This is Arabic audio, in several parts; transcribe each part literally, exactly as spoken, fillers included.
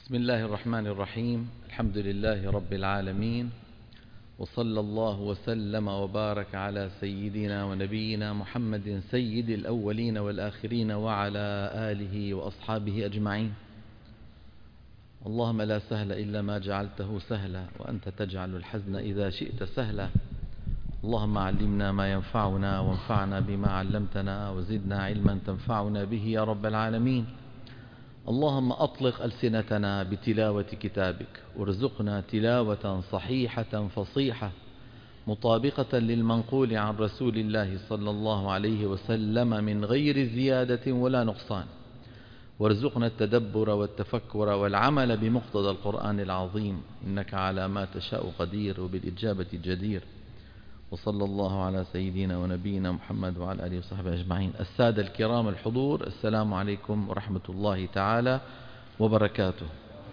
بسم الله الرحمن الرحيم. الحمد لله رب العالمين، وصلى الله وسلم وبارك على سيدنا ونبينا محمد سيد الأولين والآخرين وعلى آله وأصحابه أجمعين. اللهم لا سهل إلا ما جعلته سهلا، وأنت تجعل الحزن إذا شئت سهلا. اللهم علمنا ما ينفعنا وانفعنا بما علمتنا وزدنا علما تنفعنا به يا رب العالمين. اللهم أطلق ألسنتنا بتلاوة كتابك، وارزقنا تلاوة صحيحة فصيحة مطابقة للمنقول عن رسول الله صلى الله عليه وسلم من غير زيادة ولا نقصان، وارزقنا التدبر والتفكر والعمل بمقتضى القرآن العظيم، إنك على ما تشاء قدير وبالإجابة جدير. وصلى الله على سيدنا ونبينا محمد وعلى آله وصحبه أجمعين. السادة الكرام الحضور، السلام عليكم ورحمة الله تعالى وبركاته.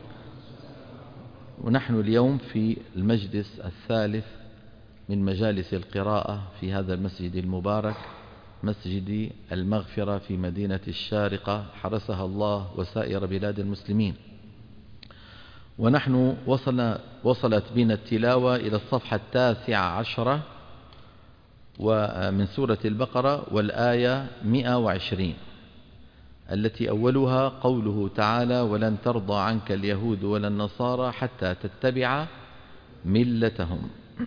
ونحن اليوم في المجلس الثالث من مجالس القراءة في هذا المسجد المبارك، مسجد المغفرة في مدينة الشارقة، حرسها الله وسائر بلاد المسلمين. ونحن وصل وصلت بنا التلاوة إلى الصفحة التاسعة عشرة ومن سورة البقرة، والآية مئة وعشرين، التي أولها قوله تعالى: ولن ترضى عنك اليهود ولا النصارى حتى تتبع ملتهم.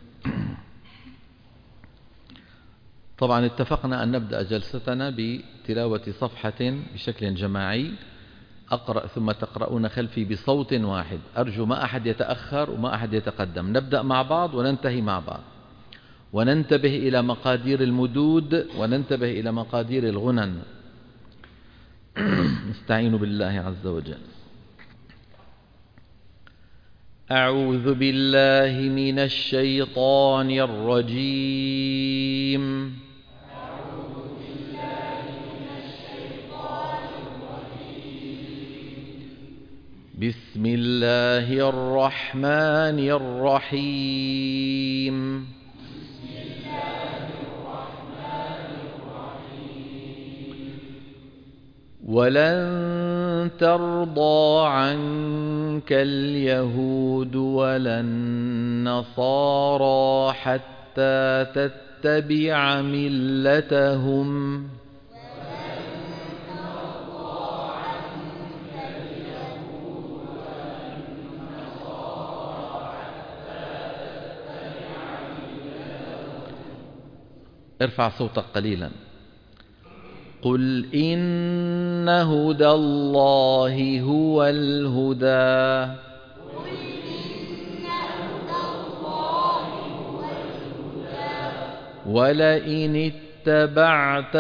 طبعا اتفقنا أن نبدأ جلستنا بتلاوة صفحة بشكل جماعي، أقرأ ثم تقرؤون خلفي بصوت واحد، أرجو ما أحد يتأخر وما أحد يتقدم. نبدأ مع بعض وننتهي مع بعض، وننتبه إلى مقادير المدود وننتبه إلى مقادير الغنن. نستعين بالله عز وجل. أعوذ بالله من الشيطان الرجيم. بسم الله الرحمن الرحيم. بسم الله الرحمن الرحيم. ولن ترضى عنك اليهود ولا النصارى حتى تتبع ملتهم. ارفع صوتك قليلا. قل إن هدى الله هو الهدى. قل إن هدى الله هو الهدى. ولئن اتبعت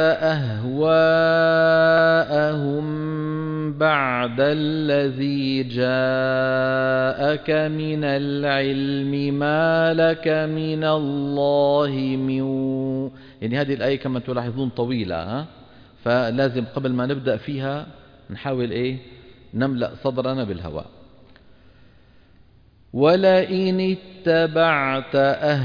أهواءهم بعد الذي جاءك من العلم ما لك من الله من، يعني هذه الآية كما تلاحظون طويلة، ها؟ فلازم قبل ما نبدأ فيها نحاول إيه نملأ صدرنا بالهواء. ولئن اتبعت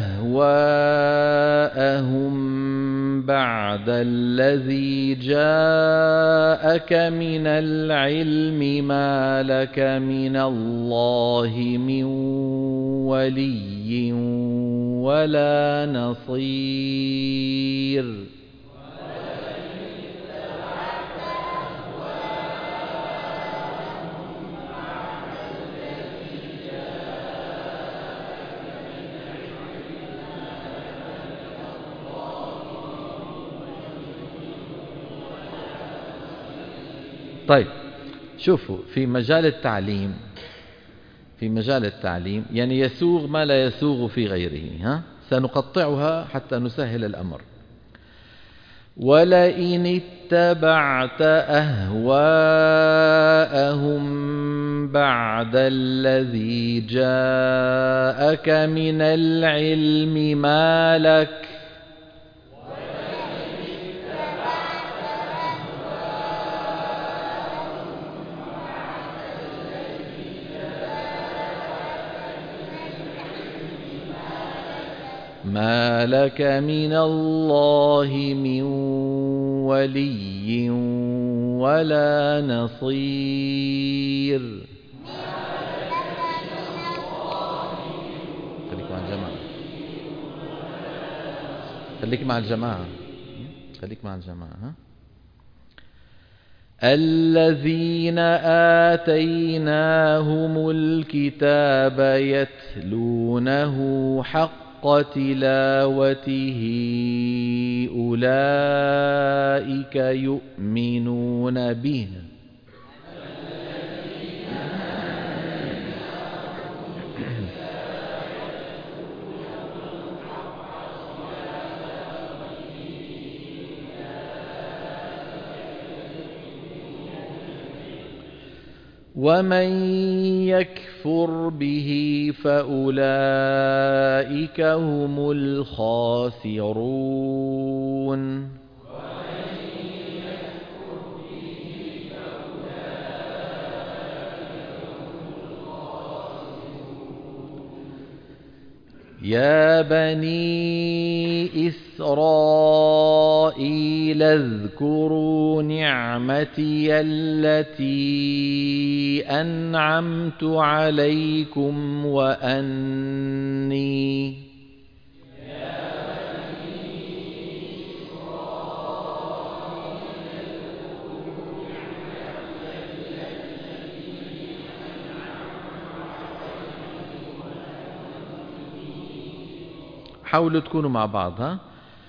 أهواءهم بعد الذي جاءك من العلم ما لك من الله من ولي ولا نصير. طيب شوفوا، في مجال التعليم في مجال التعليم يعني يسوغ ما لا يسوغ في غيره، ها؟ سنقطعها حتى نسهل الأمر. ولئن اتبعت أهواءهم بعد الذي جاءك من العلم ما لك ما لك من الله من ولي ولا نصير. خليك مع الجماعة، خليك مع الجماعة. ها؟ الذين آتيناهم الكتاب يتلونه حق تلاوته أولئك يؤمنون به. ومن يكفر به فأولئك هم الخاسرون. يا بني إسرائيل اذكروا نعمتي التي أنعمت عليكم وأني حاولوا تكونوا مع بعض. ها؟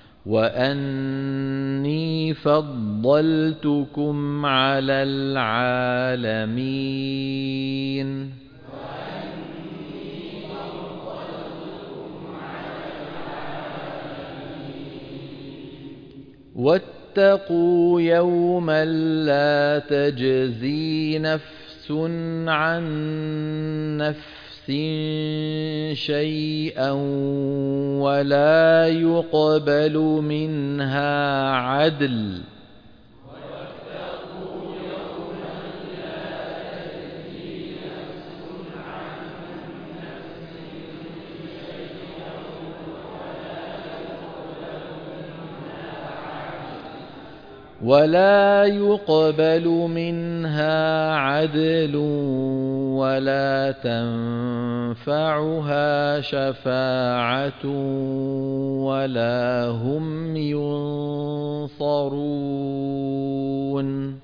وأني فضلتكم على العالمين. واتقوا يوما لا تجزي نفس عن نفس شيئا ولا يقبل منها عدل ولا يقبل منها عدل ولا تنفعها شفاعة ولا هم ينصرون.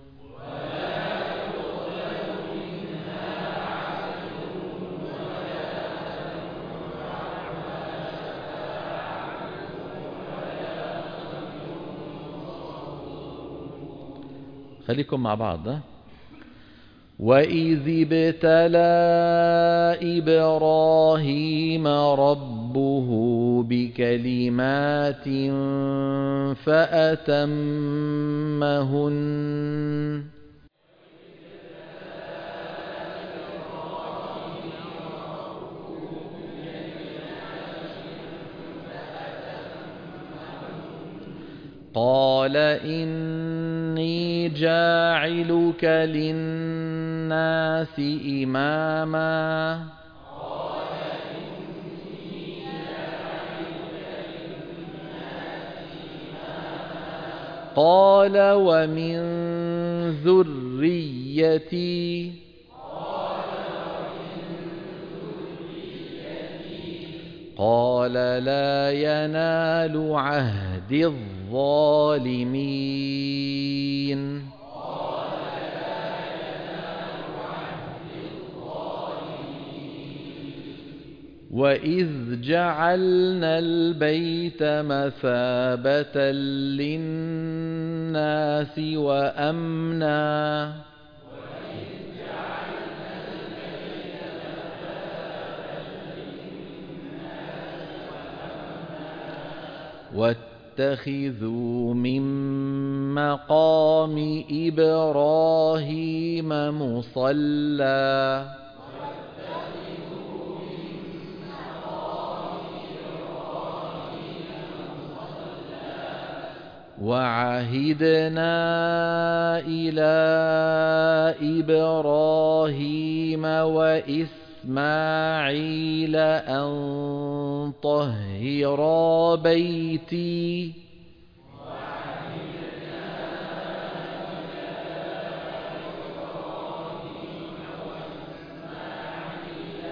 خليكم مع بعض. ها؟ وإذ ابتلى إبراهيم ربه بكلمات فأتمهن قال إني جاعلك للناس إماما قال ومن ذريتي قال لا ينال عهد الظالمين. وإذ جعلنا البيت مثابة للناس وأمنا واتخذوا من مقام إبراهيم مصلى وعهدنا إلى إبراهيم وإسماعيل أن طهرا بيتي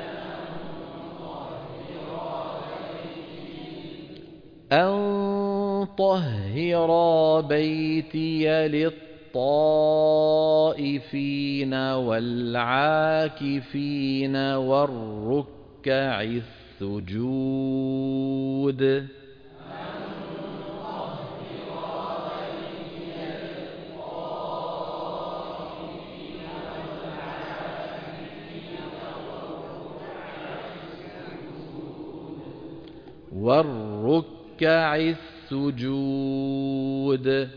أن طهر بيتي للطائفين والعاكفين والركع السجود. والركع السجود.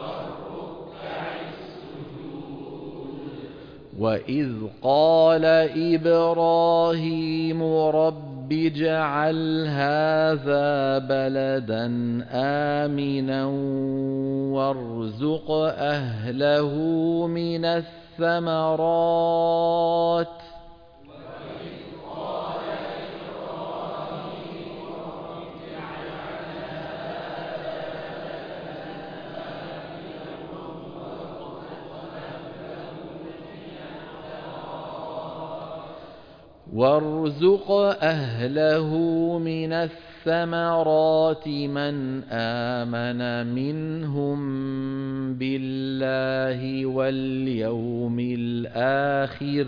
وإذ قال إبراهيم رب اجعل هذا بلدا آمنا وارزق أهله من الثمرات. وارزق أهله من الثمرات من آمن منهم بالله واليوم الآخر.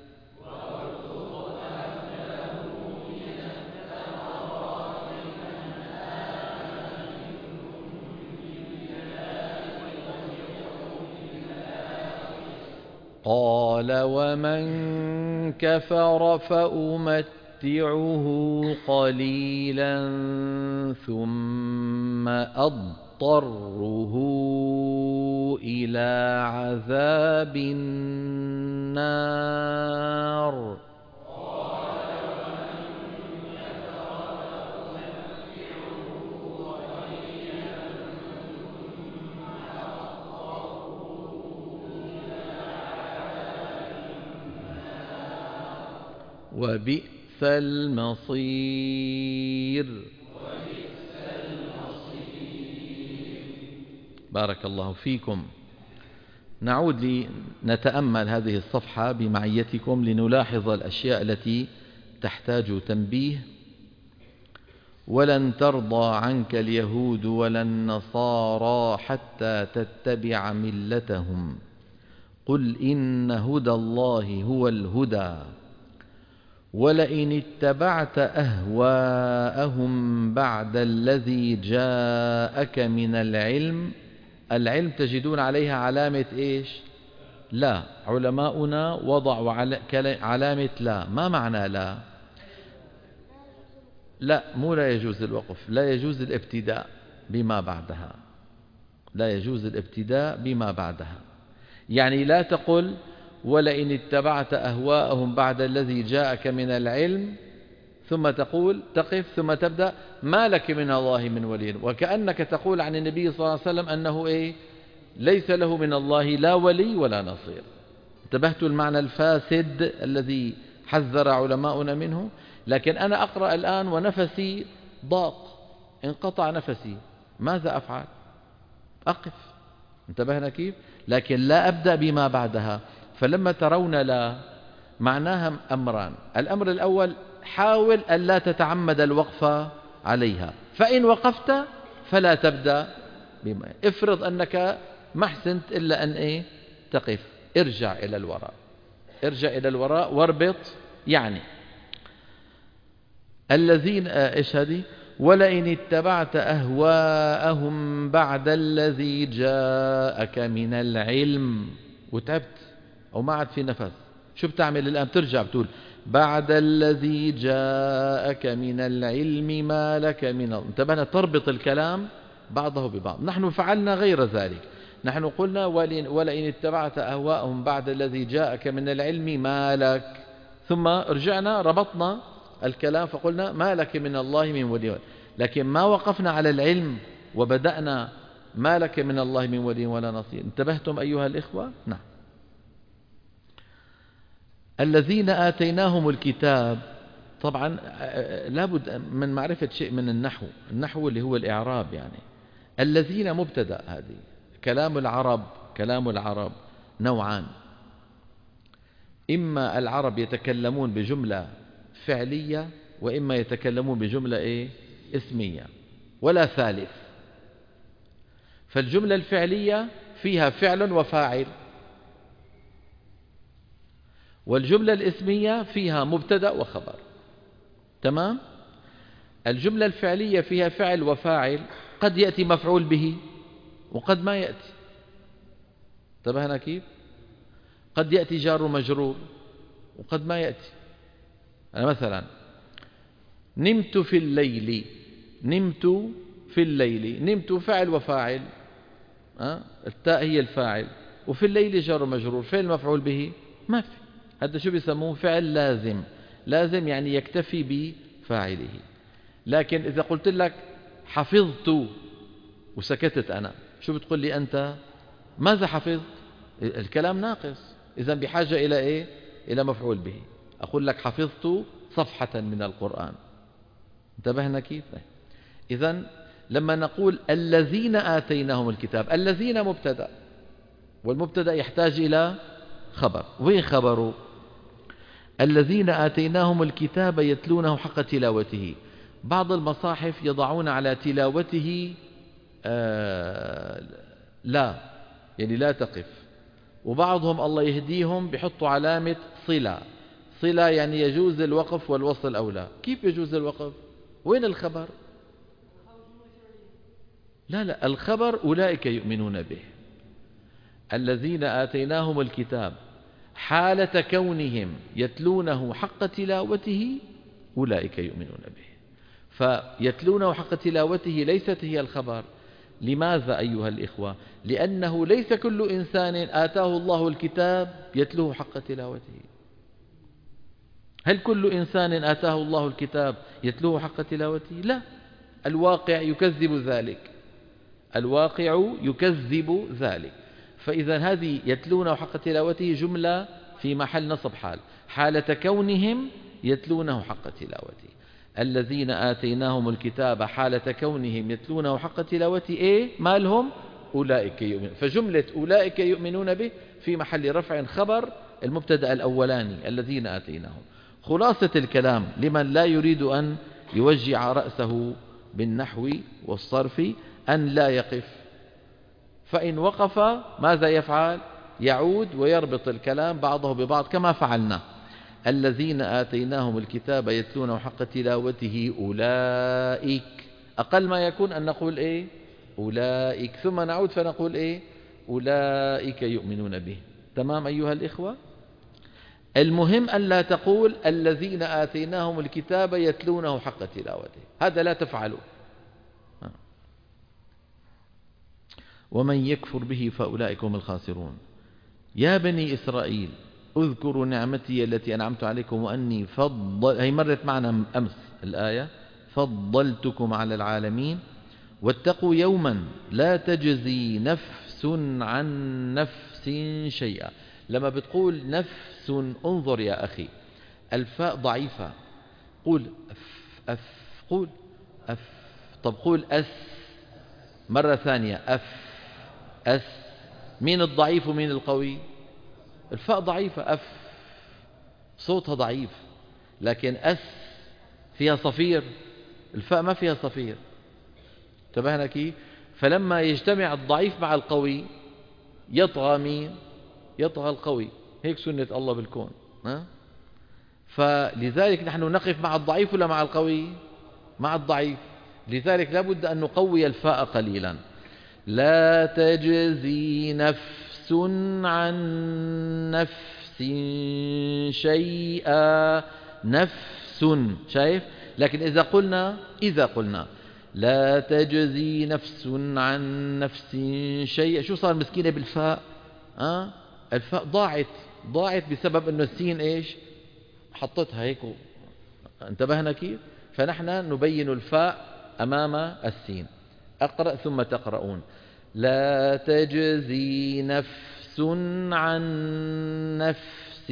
قال ومن كفر فأمتعه قليلا ثم أضطره إلى عذاب النار. وبئس المصير. بارك الله فيكم. نعود لنتأمل هذه الصفحة بمعيتكم لنلاحظ الأشياء التي تحتاج تنبيه. ولن ترضى عنك اليهود ولا النصارى حتى تتبع ملتهم قل إن هدى الله هو الهدى ولئن اتبعت أهواءهم بعد الذي جاءك من العلم. العلم تجدون عليها علامة إيش؟ لا. علماؤنا وضعوا علامة لا. ما معنى لا؟ لا، مو لا يجوز الوقف، لا يجوز الابتداء بما بعدها. لا يجوز الابتداء بما بعدها. يعني لا تقل ولئن اتبعت أهواءهم بعد الذي جاءك من العلم ثم تقول تقف ثم تبدأ ما لك من الله من ولي، وكأنك تقول عن النبي صلى الله عليه وسلم أنه إيه؟ ليس له من الله لا ولي ولا نصير. انتبهت المعنى الفاسد الذي حذر علماؤنا منه. لكن أنا أقرأ الآن ونفسي ضاق، انقطع نفسي، ماذا أفعل؟ أقف. انتبهنا كيف؟ لكن لا أبدأ بما بعدها. فلما ترون لا معناها أمران. الأمر الأول حاول ألا تتعمد الوقف عليها، فإن وقفت فلا تبدأ بما. افرض أنك ما حسنت إلا أن إيه؟ تقف، ارجع إلى الوراء، ارجع إلى الوراء واربط. يعني الذين إيش هذه؟ ولئن اتبعت أهواءهم بعد الذي جاءك من العلم. وتعبت أو ما عاد في نفس، شو بتعمل الآن؟ ترجع بتقول بعد الذي جاءك من العلم ما لك من الله. انتبهنا، تربط الكلام بعضه ببعض. نحن فعلنا غير ذلك. نحن قلنا ولئن اتبعت أهواءهم بعد الذي جاءك من العلم ما لك، ثم رجعنا ربطنا الكلام فقلنا ما لك من الله من ولي. لكن ما وقفنا على العلم وبدأنا ما لك من الله من ولي ولا نصير. انتبهتم أيها الإخوة؟ نعم. الذين آتيناهم الكتاب، طبعا لابد من معرفة شيء من النحو. النحو اللي هو الإعراب. يعني الذين مبتدأ، هذه كلام العرب. كلام العرب نوعان: إما العرب يتكلمون بجملة فعلية، وإما يتكلمون بجملة إيه؟ اسمية، ولا ثالث. فالجملة الفعلية فيها فعل وفاعل، والجملة الاسمية فيها مبتدأ وخبر. تمام؟ الجملة الفعلية فيها فعل وفاعل، قد يأتي مفعول به وقد ما يأتي. انتبهنا كيف؟ قد يأتي جار ومجرور وقد ما يأتي. أنا مثلا نمت في الليل، نمت في الليل، نمت فعل وفاعل، أه؟ التاء هي الفاعل، وفي الليل جار ومجرور، فين المفعول به؟ ما في. هذا شو بيسموه؟ فعل لازم. لازم يعني يكتفي بفاعله. لكن إذا قلت لك حفظت وسكتت أنا، شو بتقول لي أنت؟ ماذا حفظت؟ الكلام ناقص، إذن بحاجة إلى إيه؟ إلى مفعول به. أقول لك حفظت صفحة من القرآن. انتبهنا كيف؟ إذن لما نقول الذين آتيناهم الكتاب، الذين مبتدأ، والمبتدأ يحتاج إلى خبر. وين خبره؟ الذين آتيناهم الكتاب يتلونه حق تلاوته. بعض المصاحف يضعون على تلاوته آه لا، يعني لا تقف، وبعضهم الله يهديهم بيحطوا علامة صلة. صلة يعني يجوز الوقف والوصل أو لا. كيف يجوز الوقف؟ وين الخبر؟ لا لا، الخبر أولئك يؤمنون به. الذين آتيناهم الكتاب حالة كونهم يتلونه حق تلاوته أولئك يؤمنون به. فيتلونه حق تلاوته ليست هي الخبر. لماذا أيها الإخوة؟ لأنه ليس كل إنسان آتاه الله الكتاب يتلوه حق تلاوته. هل كل إنسان آتاه الله الكتاب يتلوه حق تلاوته؟ لا، الواقع يكذب ذلك، الواقع يكذب ذلك. فإذا هذه يتلونه حق تلاوته جملة في محل نصب حال، حالة كونهم يتلونه حق تلاوته. الذين آتيناهم الكتاب حالة كونهم يتلونه حق تلاوته إيه؟ ما لهم؟ أولئك يؤمنون. فجملة أولئك يؤمنون به في محل رفع خبر المبتدأ الأولاني الذين آتيناهم. خلاصة الكلام لمن لا يريد أن يوجع رأسه بالنحو والصرف أن لا يقف، فإن وقف ماذا يفعل؟ يعود ويربط الكلام بعضه ببعض كما فعلنا. الذين آتيناهم الكتاب يتلونه حق تلاوته أولئك، أقل ما يكون أن نقول إيه؟ أولئك، ثم نعود فنقول إيه؟ أولئك يؤمنون به. تمام أيها الإخوة؟ المهم أن لا تقول الذين آتيناهم الكتاب يتلونه حق تلاوته، هذا لا تفعله. ومن يكفر به فأولئك هم الخاسرون. يا بني إسرائيل اذكروا نعمتي التي أنعمت عليكم وأني فضل، هي مرت معنا أمس الآية، فضلتكم على العالمين. واتقوا يوما لا تجزي نفس عن نفس شيئا. لما بتقول نفس انظر يا أخي، الفاء ضعيفة، قول أف أف، قول أف. طب قول أس مرة ثانية، أف أس. مين الضعيف ومين القوي؟ الفاء ضعيفة، أف صوتها ضعيف، لكن أس فيها صفير، الفاء ما فيها صفير. انتبهنا كيف؟ فلما يجتمع الضعيف مع القوي يطغى مين؟ يطغى القوي. هيك سنة الله بالكون. ها؟ فلذلك نحن نقف مع الضعيف ولا مع القوي؟ مع الضعيف. لذلك لابد أن نقوي الفاء قليلا. لا تجزي نفس عن نفس شيئا، نفس، شايف؟ لكن إذا قلنا إذا قلنا لا تجزي نفس عن نفس شيئا، شو صار مسكينة بالفاء؟ أه؟ الفاء ضاعت ضاعت بسبب أنه السين إيش حطتها هيك. انتبهنا كيف؟ فنحن نبين الفاء أمام السين. أقرأ ثم تقرؤون. لا تجزي نفس عن نفس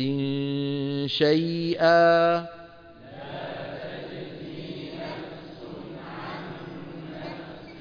شيئا، لا تجزي نفس عن نفس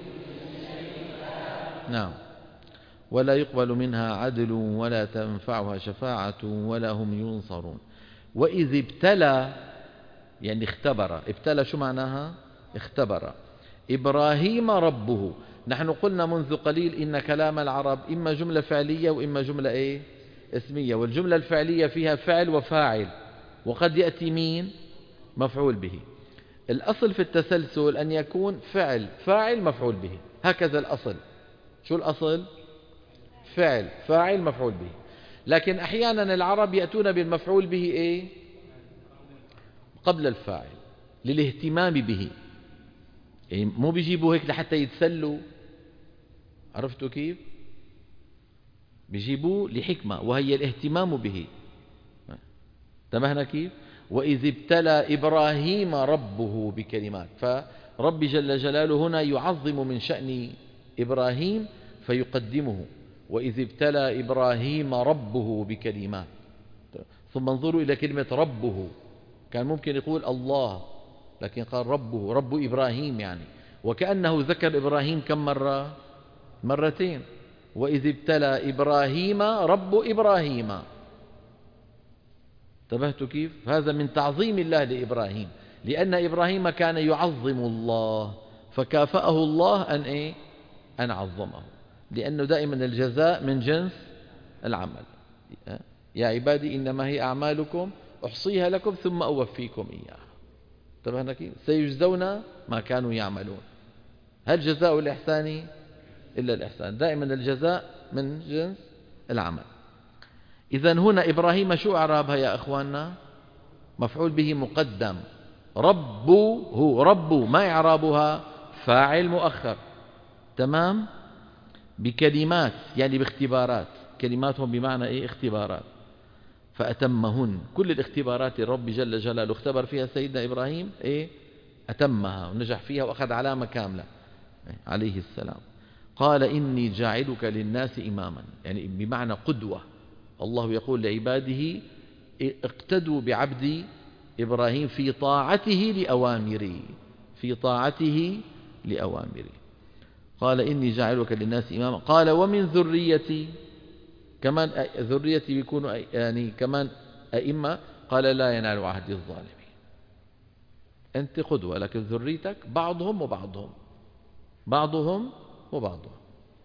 شيئا. نعم. ولا يقبل منها عدل ولا تنفعها شفاعة ولا هم ينصرون. وإذ ابتلى يعني اختبر. ابتلى شو معناها؟ اختبر. إبراهيم ربه. نحن قلنا منذ قليل إن كلام العرب إما جملة فعلية وإما جملة إيه؟ اسمية، والجملة الفعلية فيها فعل وفاعل، وقد يأتي مين؟ مفعول به. الأصل في التسلسل أن يكون فعل فاعل مفعول به، هكذا الأصل. شو الأصل؟ فعل فاعل مفعول به. لكن أحيانا العرب يأتون بالمفعول به إيه؟ قبل الفاعل للاهتمام به، يعني مو بيجيبوا هيك لحتى يتسلوا، عرفتوا كيف؟ بيجيبوه لحكمة وهي الاهتمام به. انتبهنا كيف؟ وإذ ابتلى إبراهيم ربه بكلمات، فرب جل جلاله هنا يعظم من شأن إبراهيم فيقدمه، وإذ ابتلى إبراهيم ربه بكلمات. ثم انظروا إلى كلمة ربه، كان ممكن يقول الله، لكن قال ربه، رب إبراهيم يعني، وكأنه ذكر إبراهيم كم مرة؟ مرتين. وإذ ابتلى إبراهيم رب إبراهيم. انتبهتوا كيف؟ هذا من تعظيم الله لإبراهيم، لأن إبراهيم كان يعظم الله فكافأه الله أن إيه؟ أن عظمه، لأنه دائما الجزاء من جنس العمل. يا عبادي إنما هي أعمالكم أحصيها لكم ثم أوفيكم إياها. انتبهنا كيف؟ سيجزون ما كانوا يعملون. هل جزاء الإحسان إلا الإحسان؟ دائما الجزاء من جنس العمل. إذن هنا إبراهيم شو أعرابها يا أخواننا؟ مفعول به مقدم. ربه، رب ما إعرابها؟ فاعل مؤخر. تمام؟ بكلمات يعني باختبارات، كلماتهم بمعنى إيه؟ اختبارات. فأتمهن، كل الاختبارات الرب جل جلاله اختبر فيها سيدنا إبراهيم إيه؟ أتمها ونجح فيها وأخذ علامة كاملة عليه السلام. قال إني جاعلك للناس إماما، يعني بمعنى قدوة. الله يقول لعباده اقتدوا بعبدي إبراهيم في طاعته لأوامري، في طاعته لأوامري. قال إني جاعلك للناس إماما. قال ومن ذريتي، كمان ذريتي بيكونوا يعني كمان أئمة. قال لا ينال عهد الظالمين. أنت قدوة لكن ذريتك بعضهم وبعضهم، بعضهم وبعضهم.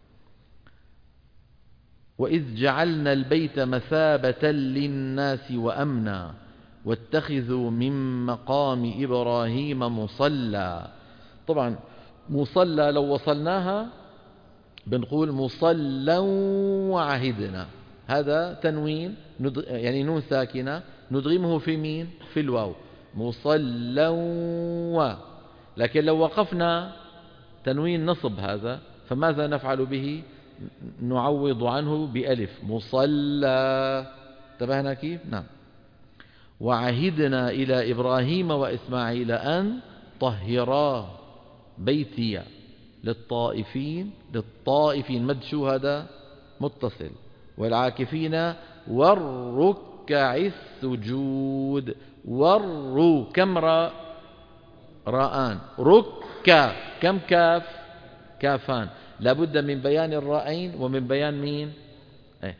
وإذ جعلنا البيت مثابة للناس وأمنا واتخذوا من مقام إبراهيم مصلى. طبعا مصلى لو وصلناها بنقول مصلى وعهدنا، هذا تنوين يعني نون ساكنة ندغمه في مين؟ في الواو، مصلى و. لكن لو وقفنا تنوين نصب هذا، فماذا نفعل به؟ نعوض عنه بألف، مصلى. انتبهنا كيف؟ نعم. وعهدنا إلى إبراهيم وإسماعيل أن طهرا بيتي للطائفين، للطائفين مد شو هذا؟ متصل. والعاكفين والركع السجود. والرو كم راء؟ راءان. ركع كم كاف؟ كافان. لابد من بيان الرائين ومن بيان مين؟ ايه؟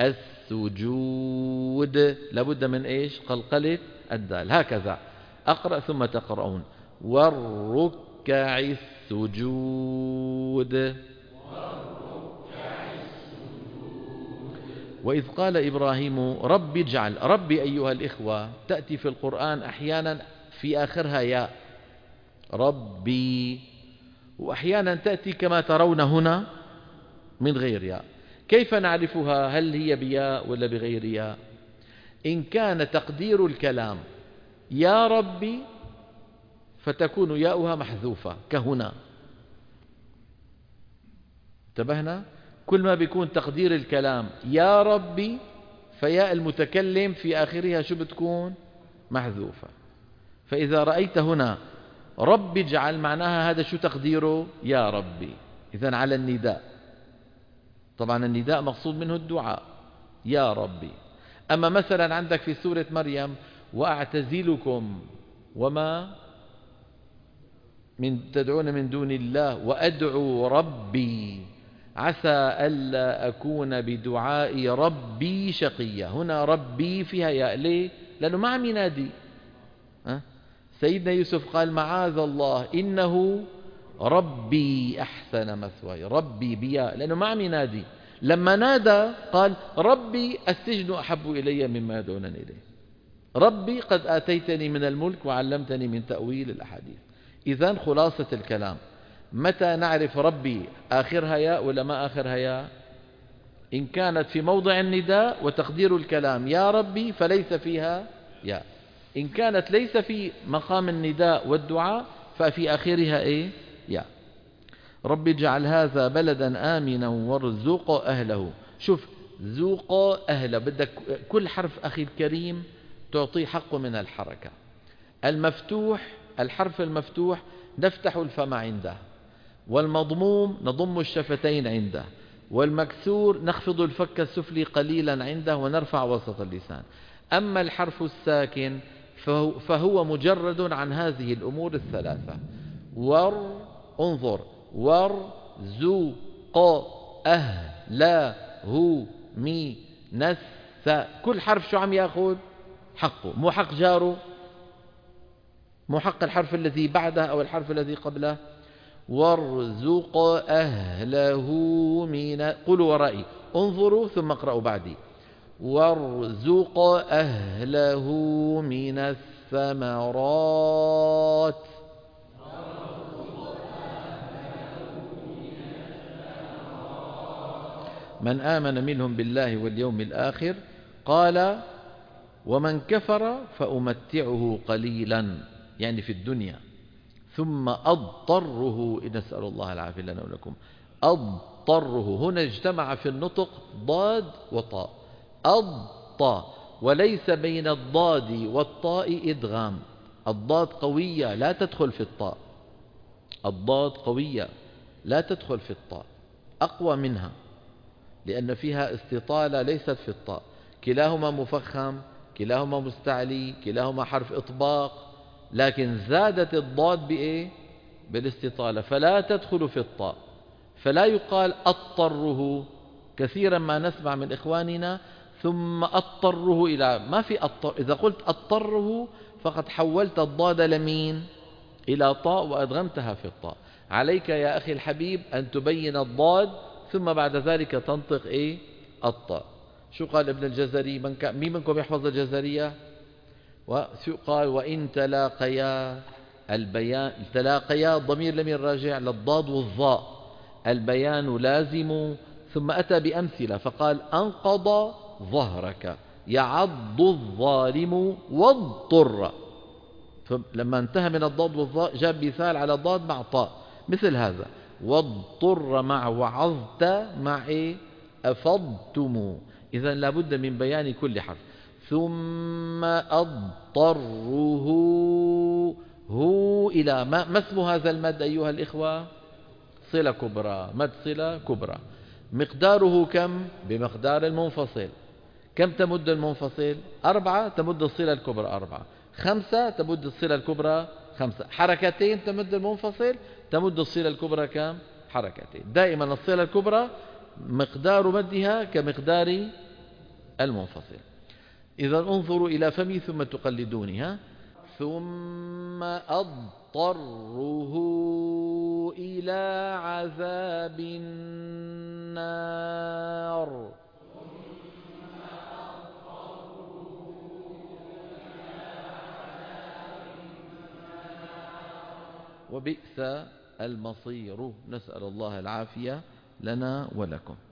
السجود لابد من ايش؟ قلقلة الدال. هكذا اقرأ ثم تقرؤون. والركع السجود. وإذ قال إبراهيم رب اجعل، ربي أيها الإخوة تأتي في القرآن أحيانا في آخرها ياء، ربي، وأحيانا تأتي كما ترون هنا من غير ياء. كيف نعرفها؟ هل هي بياء ولا بغير ياء؟ إن كان تقدير الكلام يا ربي فتكون ياؤها محذوفة كهنا. انتبهنا؟ كل ما بيكون تقدير الكلام يا ربي فياء المتكلم في آخرها شو بتكون؟ محذوفة. فإذا رأيت هنا رب اجعل معناها هذا شو تقديره؟ يا ربي. إذن على النداء، طبعا النداء مقصود منه الدعاء يا ربي. أما مثلا عندك في سورة مريم وأعتزلكم وما من تدعون من دون الله وأدعو ربي عسى ألا أكون بدعاء ربي شقيا. هنا ربي فيها ياء، ليه؟ لأنه ما عم ينادي. أه؟ سيدنا يوسف قال معاذ الله إنه ربي أحسن مثواي، ربي بيا، لأنه ما عم ينادي. لما نادى قال ربي السجن أحب إلي مما يدعونني إليه، ربي قد آتيتني من الملك وعلمتني من تأويل الأحاديث. إذن خلاصة الكلام، متى نعرف ربي آخرها ياء ولا ما آخرها ياء؟ إن كانت في موضع النداء وتقدير الكلام يا ربي فليس فيها ياء، إن كانت ليس في مقام النداء والدعاء ففي آخرها إيه؟ ياء. رب اجعل هذا بلدا آمنا وارزق أهله. شوف ذوق أهله، بدك كل حرف أخي الكريم تعطيه حقه من الحركة. المفتوح، الحرف المفتوح نفتح الفم عنده، والمضموم نضم الشفتين عنده، والمكسور نخفض الفك السفلي قليلا عنده ونرفع وسط اللسان. أما الحرف الساكن فهو مجرد عن هذه الأمور الثلاثة. ور، انظر، ور زو ق أه لا هو مي نس ثا، كل حرف شو عم يأخذ حقه، مو حق جاره، مو حق الحرف الذي بعده أو الحرف الذي قبله. وارزق أهله من، قولوا ورائي، انظروا ثم اقرأوا بعدي. وارزق أهله من الثمرات. من آمن منهم بالله واليوم الآخر. قال ومن كفر فأمتعه قليلا، يعني في الدنيا، ثم أضطره، نسأل الله العافية لنا ولكم. أضطره هنا اجتمع في النطق ضاد وطاء، أضطى، وليس بين الضاد والطاء إدغام. الضاد قوية لا تدخل في الطاء، الضاد قوية لا تدخل في الطاء، أقوى منها لأن فيها استطالة ليست في الطاء. كلاهما مفخم، كلاهما مستعلي، كلاهما حرف إطباق، لكن زادت الضاد بإيه؟ بالاستطالة، فلا تدخل في الطاء. فلا يقال أضطره، كثيرا ما نسمع من إخواننا ثم أضطره إلى، ما في أضطر. إذا قلت أضطره فقد حولت الضاد لمين؟ إلى طاء وأدغمتها في الطاء. عليك يا أخي الحبيب أن تبين الضاد ثم بعد ذلك تنطق إيه؟ الطاء. شو قال ابن الجزري؟ من كان مين منكم يحفظ الجزرية؟ قال وإن تلاقيا، البيان تلاقيا ضمير لمن راجع للضاد والظاء، البيان لازم. ثم أتى بأمثلة فقال أنقض ظهرك، يعض الظالم واضطر. لما انتهى من الضاد والظاء جاب مثال على ضاد مع طاء مثل هذا، واضطر مع وعظت مع إيه؟ أفضتم. إذا لابد من بيان كل حرف. ثم أضطره هو إلى ما, ما اسم هذا المد أيها الإخوة؟ صلة كبرى، مد صلة كبرى. مقداره كم؟ بمقدار المنفصل. كم تمد المنفصل؟ أربعة تمد الصلة الكبرى أربعة، خمسة تمد الصلة الكبرى خمسة، حركتين تمد المنفصل تمد الصلة الكبرى كم؟ حركتين. دائما الصلة الكبرى مقدار مدها كمقدار المنفصل. إذا انظروا إلى فمي ثم تقلدوني. ها؟ ثم أضطره إلى عذاب النار. وبئس المصير، نسأل الله العافية لنا ولكم.